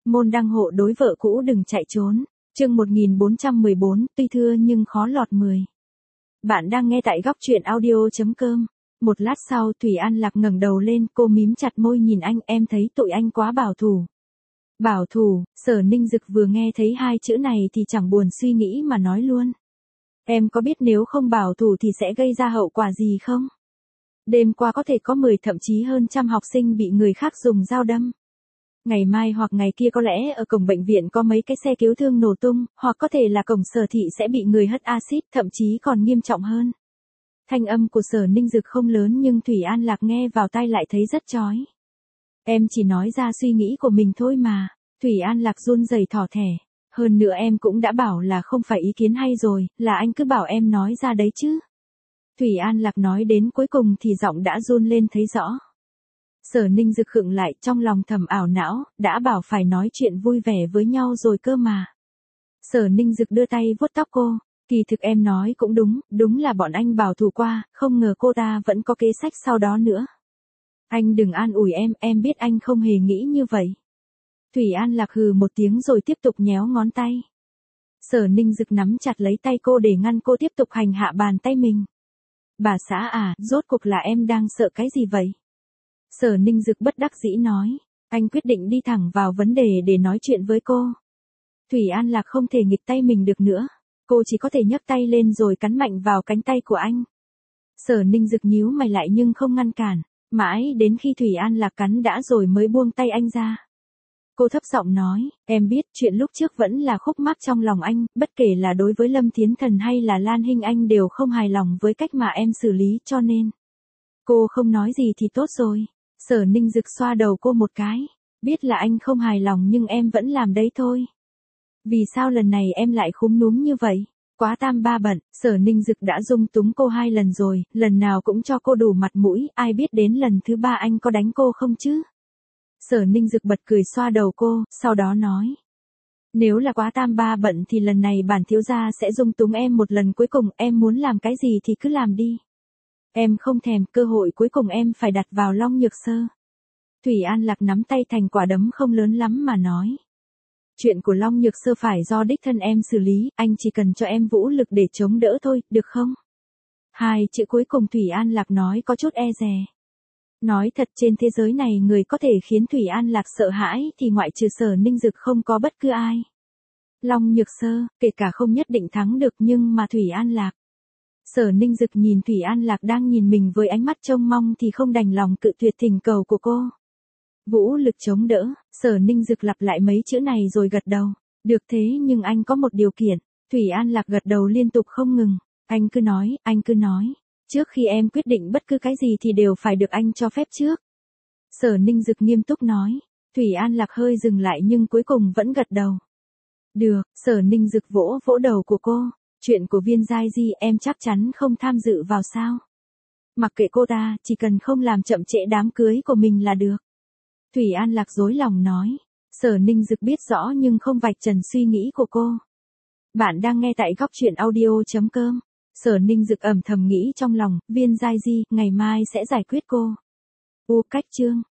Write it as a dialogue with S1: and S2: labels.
S1: Môn đăng hộ đối vợ cũ đừng chạy trốn. Chương 1414, tuy thưa nhưng khó lọt 10. Bạn đang nghe tại góc truyện audio.com. Một lát sau Thủy An Lạc ngẩng đầu lên, cô mím chặt môi nhìn anh, em thấy tụi anh quá bảo thủ. Bảo thủ, Sở Ninh Dực vừa nghe thấy hai chữ này thì chẳng buồn suy nghĩ mà nói luôn. Em có biết nếu không bảo thủ thì sẽ gây ra hậu quả gì không? Đêm qua có thể có 10 thậm chí hơn trăm học sinh bị người khác dùng dao đâm. Ngày mai hoặc ngày kia có lẽ ở cổng bệnh viện có mấy cái xe cứu thương nổ tung, hoặc có thể là cổng Sở thị sẽ bị người hất axit, thậm chí còn nghiêm trọng hơn. Thanh âm của Sở Ninh Dực không lớn nhưng Thủy An Lạc nghe vào tai lại thấy rất chói. Em chỉ nói ra suy nghĩ của mình thôi mà. Thủy An Lạc run rẩy thỏ thẻ. Hơn nữa em cũng đã bảo là không phải ý kiến hay rồi, là anh cứ bảo em nói ra đấy chứ. Thủy An Lạc nói đến cuối cùng thì giọng đã run lên thấy rõ. Sở Ninh Dực khựng lại, trong lòng thầm ảo não, đã bảo phải nói chuyện vui vẻ với nhau rồi cơ mà. Sở Ninh Dực đưa tay vuốt tóc cô, kỳ thực em nói cũng đúng, đúng là bọn anh bảo thủ qua, không ngờ cô ta vẫn có kế sách sau đó nữa. Anh đừng an ủi em biết anh không hề nghĩ như vậy. Thủy An Lạc hừ một tiếng rồi tiếp tục nhéo ngón tay. Sở Ninh Dực nắm chặt lấy tay cô để ngăn cô tiếp tục hành hạ bàn tay mình. Bà xã à, rốt cuộc là em đang sợ cái gì vậy? Sở Ninh Dực bất đắc dĩ nói, anh quyết định đi thẳng vào vấn đề để nói chuyện với cô. Thủy An Lạc không thể nghịch tay mình được nữa, cô chỉ có thể nhấc tay lên rồi cắn mạnh vào cánh tay của anh. Sở Ninh Dực nhíu mày lại nhưng không ngăn cản, mãi đến khi Thủy An Lạc cắn đã rồi mới buông tay anh ra. Cô thấp giọng nói, em biết chuyện lúc trước vẫn là khúc mắc trong lòng anh, bất kể là đối với Lâm Thiến Thần hay là Lan Hinh anh đều không hài lòng với cách mà em xử lý cho nên. Cô không nói gì thì tốt rồi. Sở Ninh Dực xoa đầu cô một cái, biết là anh không hài lòng nhưng em vẫn làm đấy thôi. Vì sao lần này em lại khúm núm như vậy? Quá tam ba bận, Sở Ninh Dực đã dung túng cô 2 lần rồi, lần nào cũng cho cô đủ mặt mũi, ai biết đến lần thứ 3 anh có đánh cô không chứ? Sở Ninh Dực bật cười xoa đầu cô, sau đó nói. Nếu là quá tam ba bận thì lần này bản thiếu gia sẽ dung túng em một lần cuối cùng, em muốn làm cái gì thì cứ làm đi. Em không thèm, cơ hội cuối cùng em phải đặt vào Long Nhược Sơ. Thủy An Lạc nắm tay thành quả đấm không lớn lắm mà nói. Chuyện của Long Nhược Sơ phải do đích thân em xử lý, anh chỉ cần cho em vũ lực để chống đỡ thôi, được không? 2 chữ cuối cùng Thủy An Lạc nói có chút e dè. Nói thật trên thế giới này người có thể khiến Thủy An Lạc sợ hãi thì ngoại trừ Sở Ninh Dực không có bất cứ ai. Long Nhược Sơ, kể cả không nhất định thắng được nhưng mà Thủy An Lạc. Sở Ninh Dực nhìn Thủy An Lạc đang nhìn mình với ánh mắt trông mong thì không đành lòng cự tuyệt thỉnh cầu của cô. Vũ lực chống đỡ, Sở Ninh Dực lặp lại mấy chữ này rồi gật đầu. Được thế nhưng anh có một điều kiện. Thủy An Lạc gật đầu liên tục không ngừng. Anh cứ nói. Trước khi em quyết định bất cứ cái gì thì đều phải được anh cho phép trước. Sở Ninh Dực nghiêm túc nói. Thủy An Lạc hơi dừng lại nhưng cuối cùng vẫn gật đầu. Được, Sở Ninh Dực vỗ vỗ đầu của cô. Chuyện của Viên Giai Di em chắc chắn không tham dự vào sao? Mặc kệ cô ta, chỉ cần không làm chậm trễ đám cưới của mình là được. Thủy An Lạc dối lòng nói. Sở Ninh Dực biết rõ nhưng không vạch trần suy nghĩ của cô. Bạn đang nghe tại góc truyện audio.com. Sở Ninh Dực ầm thầm nghĩ trong lòng, Viên Giai Di, ngày mai sẽ giải quyết cô. Cách chương.